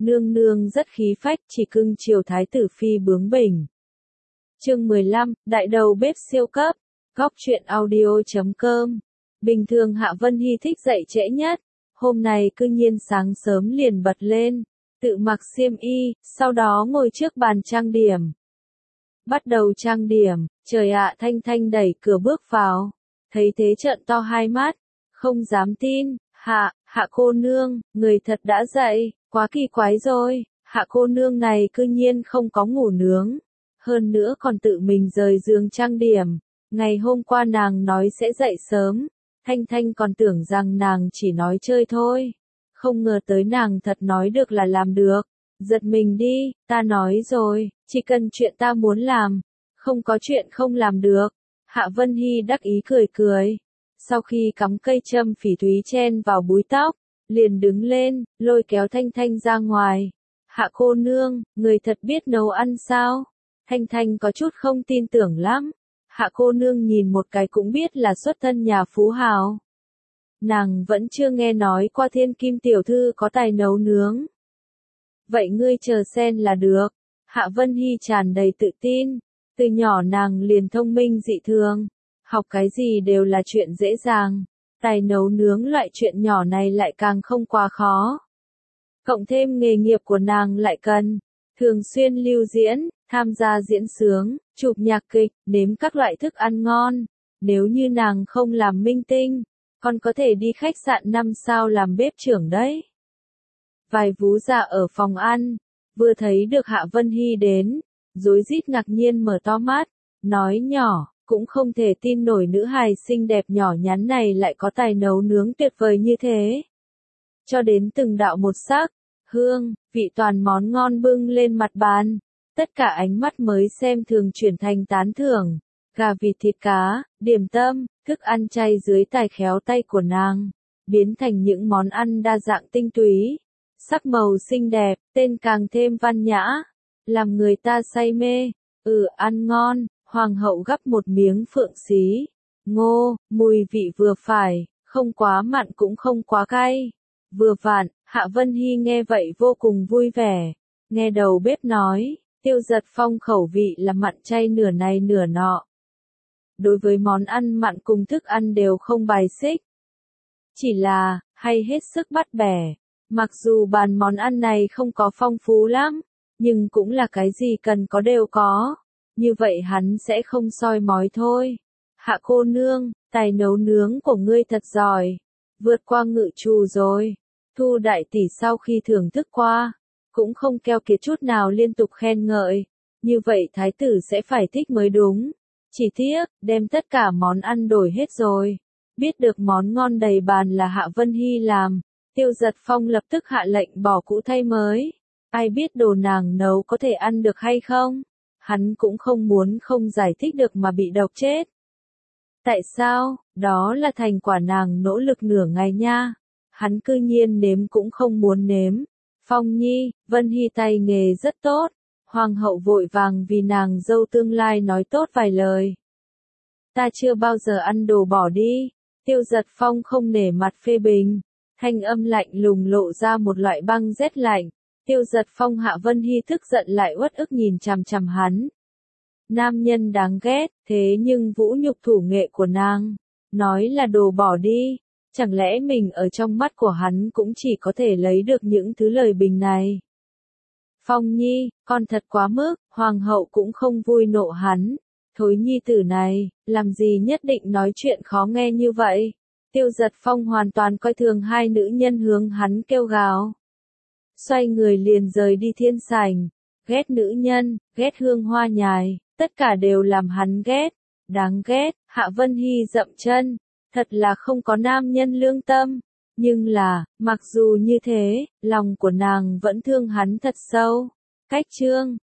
nương nương rất khí phách chỉ cưng chiều thái tử phi bướng bỉnh. Chương 15, đại đầu bếp siêu cấp, góc truyện audio.com. Bình thường Hạ Vân Hy thích dậy trễ nhất, hôm nay cư nhiên sáng sớm liền bật lên, tự mặc xiêm y, sau đó ngồi trước bàn trang điểm. Bắt đầu trang điểm, trời ạ, Thanh Thanh đẩy cửa bước vào, thấy thế trợn to hai mắt, không dám tin, Hạ cô nương, người thật đã dậy, quá kỳ quái rồi, Hạ cô nương này cư nhiên không có ngủ nướng, hơn nữa còn tự mình rời giường trang điểm, ngày hôm qua nàng nói sẽ dậy sớm, Thanh Thanh còn tưởng rằng nàng chỉ nói chơi thôi, không ngờ tới nàng thật nói được là làm được, giật mình đi, ta nói rồi, chỉ cần chuyện ta muốn làm, không có chuyện không làm được, Hạ Vân Hy đắc ý cười cười. Sau khi cắm cây châm phỉ thúy chen vào búi tóc, liền đứng lên, lôi kéo Thanh Thanh ra ngoài. Hạ cô nương, người thật biết nấu ăn sao? Thanh Thanh có chút không tin tưởng lắm. Hạ cô nương nhìn một cái cũng biết là xuất thân nhà phú hào. Nàng vẫn chưa nghe nói qua thiên kim tiểu thư có tài nấu nướng. Vậy ngươi chờ xem là được. Hạ Vân Hy tràn đầy tự tin. Từ nhỏ nàng liền thông minh dị thường. Học cái gì đều là chuyện dễ dàng, tài nấu nướng loại chuyện nhỏ này lại càng không quá khó. Cộng thêm nghề nghiệp của nàng lại cần, thường xuyên lưu diễn, tham gia diễn xướng, chụp nhạc kịch, nếm các loại thức ăn ngon. Nếu như nàng không làm minh tinh, còn có thể đi khách sạn 5 sao làm bếp trưởng đấy. Vài vú già ở phòng ăn, vừa thấy được Hạ Vân Hy đến, rối rít ngạc nhiên mở to mắt, nói nhỏ. Cũng không thể tin nổi nữ hài xinh đẹp nhỏ nhắn này lại có tài nấu nướng tuyệt vời như thế. Cho đến từng đạo một sắc, hương, vị toàn món ngon bưng lên mặt bàn. Tất cả ánh mắt mới xem thường chuyển thành tán thưởng. Gà vịt thịt cá, điểm tâm, thức ăn chay dưới tài khéo tay của nàng. Biến thành những món ăn đa dạng tinh túy. Sắc màu xinh đẹp, tên càng thêm văn nhã. Làm người ta say mê. Ăn ngon. Hoàng hậu gắp một miếng phượng xí, ngô, mùi vị vừa phải, không quá mặn cũng không quá cay. Vừa vặn, Hạ Vân Hy nghe vậy vô cùng vui vẻ. Nghe đầu bếp nói, Tiêu Giật Phong khẩu vị là mặn chay nửa này nửa nọ. Đối với món ăn mặn cùng thức ăn đều không bài xích. Chỉ là, hay hết sức bắt bẻ. Mặc dù bàn món ăn này không có phong phú lắm, nhưng cũng là cái gì cần có đều có. Như vậy hắn sẽ không soi mói thôi. Hạ cô nương, tài nấu nướng của ngươi thật giỏi. Vượt qua ngự trù rồi. Thu đại tỷ sau khi thưởng thức qua, cũng không keo kiệt chút nào liên tục khen ngợi. Như vậy thái tử sẽ phải thích mới đúng. Chỉ tiếc, đem tất cả món ăn đổi hết rồi. Biết được món ngon đầy bàn là Hạ Vân Hy làm. Tiêu Giật Phong lập tức hạ lệnh bỏ cũ thay mới. Ai biết đồ nàng nấu có thể ăn được hay không? Hắn cũng không muốn không giải thích được mà bị độc chết. Tại sao? Đó là thành quả nàng nỗ lực nửa ngày nha. Hắn cư nhiên nếm cũng không muốn nếm. Phong Nhi, Vân Hy tay nghề rất tốt. Hoàng hậu vội vàng vì nàng dâu tương lai nói tốt vài lời. Ta chưa bao giờ ăn đồ bỏ đi. Tiêu Giật Phong không nể mặt phê bình. Thanh âm lạnh lùng lộ ra một loại băng rét lạnh. Tiêu Giật Phong Hạ Vân Hy tức giận lại uất ức nhìn chằm chằm hắn. Nam nhân đáng ghét, thế nhưng vũ nhục thủ nghệ của nàng. Nói là đồ bỏ đi. Chẳng lẽ mình ở trong mắt của hắn cũng chỉ có thể lấy được những thứ lời bình này. Phong Nhi, con thật quá mức, hoàng hậu cũng không vui nộ hắn. Thối nhi tử này, làm gì nhất định nói chuyện khó nghe như vậy. Tiêu Giật Phong hoàn toàn coi thường hai nữ nhân hướng hắn kêu gào. Xoay người liền rời đi thiên sảnh, ghét nữ nhân, ghét hương hoa nhài, tất cả đều làm hắn ghét, đáng ghét, Hạ Vân Hy dậm chân, thật là không có nam nhân lương tâm, nhưng là, mặc dù như thế, lòng của nàng vẫn thương hắn thật sâu. Cách chương